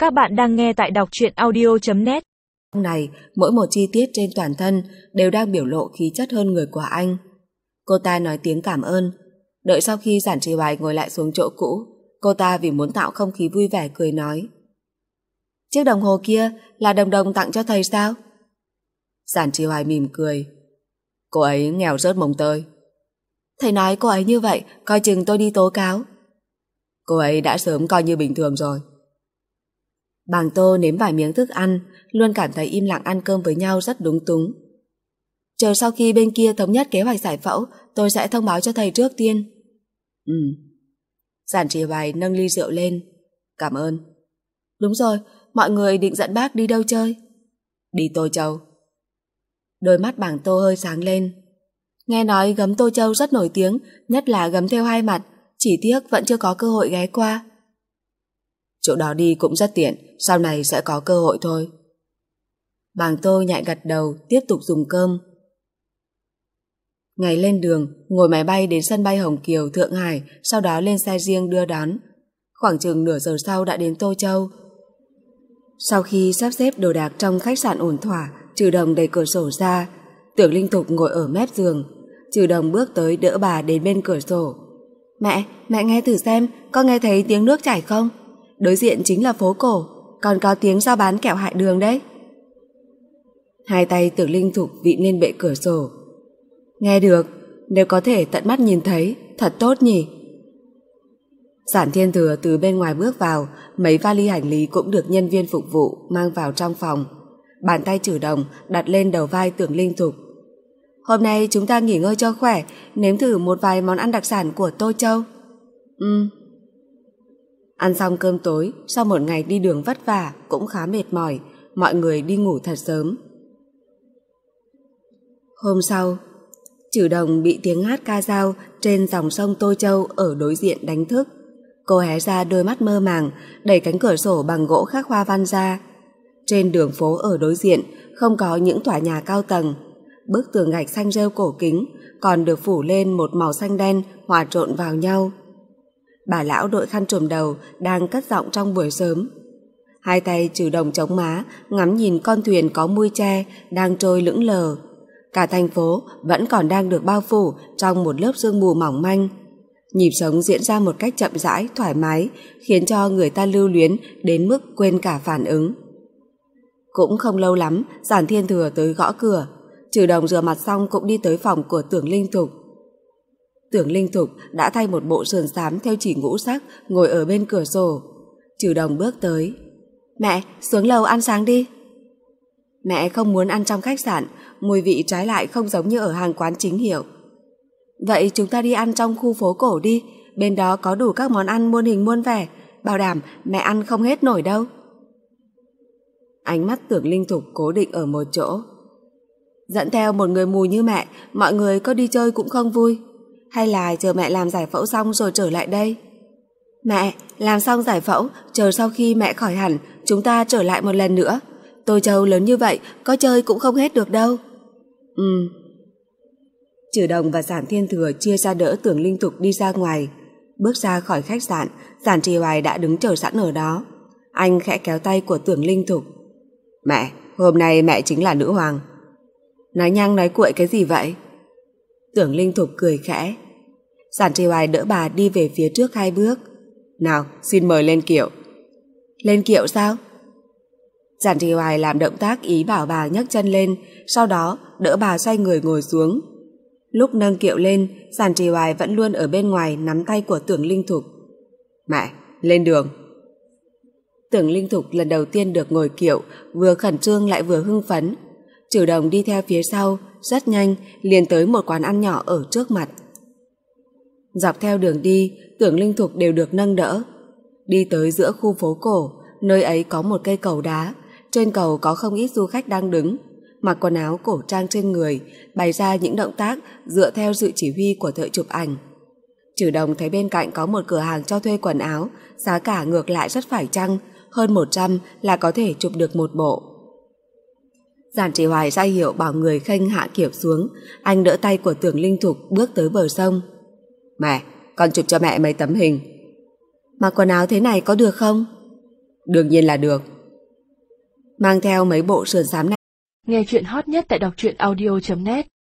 Các bạn đang nghe tại đọc truyện audio.net. Này, mỗi một chi tiết trên toàn thân đều đang biểu lộ khí chất hơn người của anh. Cô ta nói tiếng cảm ơn. Đợi sau khi Giản Trì Hoài ngồi lại xuống chỗ cũ, cô ta vì muốn tạo không khí vui vẻ cười nói: chiếc đồng hồ kia là Đồng Đồng tặng cho thầy sao? Giản Trì Hoài mỉm cười: cô ấy nghèo rớt mồng tơi. Thầy nói cô ấy như vậy, coi chừng tôi đi tố cáo. Cô ấy đã sớm coi như bình thường rồi. Bàng Tô nếm vài miếng thức ăn, luôn cảm thấy im lặng ăn cơm với nhau rất đúng túng. Chờ sau khi bên kia thống nhất kế hoạch giải phẫu, tôi sẽ thông báo cho thầy trước tiên. Giản Trì Hoài nâng ly rượu lên. Cảm ơn. Đúng rồi, mọi người định dẫn bác đi đâu chơi? Đi Tô Châu. Đôi mắt Bàng Tô hơi sáng lên. Nghe nói gấm Tô Châu rất nổi tiếng, nhất là gấm theo hai mặt, chỉ tiếc vẫn chưa có cơ hội ghé qua. Chỗ đó đi cũng rất tiện, sau này sẽ có cơ hội thôi. Bàng Tô nhẹ gật đầu, tiếp tục dùng cơm. Ngày lên đường, ngồi máy bay đến sân bay Hồng Kiều, Thượng Hải, sau đó lên xe riêng đưa đón. Khoảng chừng nửa giờ sau đã đến Tô Châu. Sau khi sắp xếp đồ đạc trong khách sạn ổn thỏa, Trừ Đồng đẩy cửa sổ ra. Tưởng Linh Thục ngồi ở mép giường. Trừ Đồng bước tới đỡ bà đến bên cửa sổ. Mẹ nghe thử xem, có nghe thấy tiếng nước chảy không? Đối diện chính là phố cổ, còn có tiếng giao bán kẹo hại đường đấy. Hai tay Tưởng Linh Thục vịn lên bệ cửa sổ. Nghe được, nếu có thể tận mắt nhìn thấy, thật tốt nhỉ. Giản Thiên Thừa từ bên ngoài bước vào, mấy vali hành lý cũng được nhân viên phục vụ mang vào trong phòng. Bàn tay Trừ Đồng đặt lên đầu vai Tưởng Linh Thục. Hôm nay chúng ta nghỉ ngơi cho khỏe, nếm thử một vài món ăn đặc sản của Tô Châu. Ăn xong cơm tối, sau một ngày đi đường vất vả cũng khá mệt mỏi, mọi người đi ngủ thật sớm. Hôm sau, Trừ Đồng bị tiếng hát ca dao trên dòng sông Tô Châu ở đối diện đánh thức. Cô hé ra đôi mắt mơ màng, đẩy cánh cửa sổ bằng gỗ khắc hoa văn ra. Trên đường phố ở đối diện không có những tòa nhà cao tầng. Bức tường gạch xanh rêu cổ kính còn được phủ lên một màu xanh đen hòa trộn vào nhau. Bà lão đội khăn trùm đầu đang cất giọng trong buổi sớm. Hai tay Trừ Đồng chống má, ngắm nhìn con thuyền có mui tre đang trôi lững lờ. Cả thành phố vẫn còn đang được bao phủ trong một lớp sương mù mỏng manh. Nhịp sống diễn ra một cách chậm rãi, thoải mái, khiến cho người ta lưu luyến đến mức quên cả phản ứng. Cũng không lâu lắm, Giản Thiên Thừa tới gõ cửa. Trừ Đồng rửa mặt xong cũng đi tới phòng của Tưởng Linh Thục. Tưởng Linh Thục đã thay một bộ sườn xám theo chỉ ngũ sắc, ngồi ở bên cửa sổ. Trừ Đồng bước tới. Mẹ, xuống lầu ăn sáng đi. Mẹ không muốn ăn trong khách sạn, mùi vị trái lại không giống như ở hàng quán chính hiệu. Vậy chúng ta đi ăn trong khu phố cổ đi, bên đó có đủ các món ăn muôn hình muôn vẻ, bảo đảm mẹ ăn không hết nổi đâu. Ánh mắt Tưởng Linh Thục cố định ở một chỗ. Dẫn theo một người mù như mẹ, mọi người có đi chơi cũng không vui. Hay là chờ mẹ làm giải phẫu xong rồi trở lại đây? Mẹ, làm xong giải phẫu, chờ sau khi mẹ khỏi hẳn, chúng ta trở lại một lần nữa. Tô Châu lớn như vậy, có chơi cũng không hết được đâu. Trừ Đồng và Giản Thiên Thừa chia ra đỡ Tưởng Linh Thục đi ra ngoài. Bước ra khỏi khách sạn, Giản Trì Hoài đã đứng chờ sẵn ở đó. Anh khẽ kéo tay của Tưởng Linh Thục. Mẹ, hôm nay mẹ chính là nữ hoàng. Nói nhăng nói cuội cái gì vậy? Tưởng Linh Thục cười khẽ. Giản Trì Hoài đỡ bà đi về phía trước 2 bước. Nào, xin mời lên kiệu. Lên kiệu sao? Giản Trì Hoài làm động tác ý bảo bà nhấc chân lên, sau đó đỡ bà xoay người ngồi xuống. Lúc nâng kiệu lên, Giản Trì Hoài vẫn luôn ở bên ngoài nắm tay của Tưởng Linh Thục. Mẹ, lên đường. Tưởng Linh Thục lần đầu tiên được ngồi kiệu, vừa khẩn trương lại vừa hưng phấn. Trừ Đồng đi theo phía sau, rất nhanh liền tới một quán ăn nhỏ ở trước mặt. Dọc theo đường đi, Tưởng Linh Thục đều được nâng đỡ. Đi tới giữa khu phố cổ, nơi ấy có một cây cầu đá. Trên cầu có không ít du khách đang đứng, mặc quần áo cổ trang trên người, bày ra những động tác dựa theo sự chỉ huy của thợ chụp ảnh. Trừ Đồng thấy bên cạnh có một cửa hàng cho thuê quần áo, giá cả ngược lại rất phải chăng, hơn 100 là có thể chụp được một bộ. Giản Trì Hoài ra hiệu bảo người khênh hạ kiệu xuống. Anh đỡ tay của Tưởng Linh Thục bước tới bờ sông. Mẹ, con chụp cho mẹ mấy tấm hình. Mặc quần áo thế này có được không? Đương nhiên là được. Mang theo mấy bộ sườn xám này. Nghe chuyện hot nhất tại đọc truyện audio.net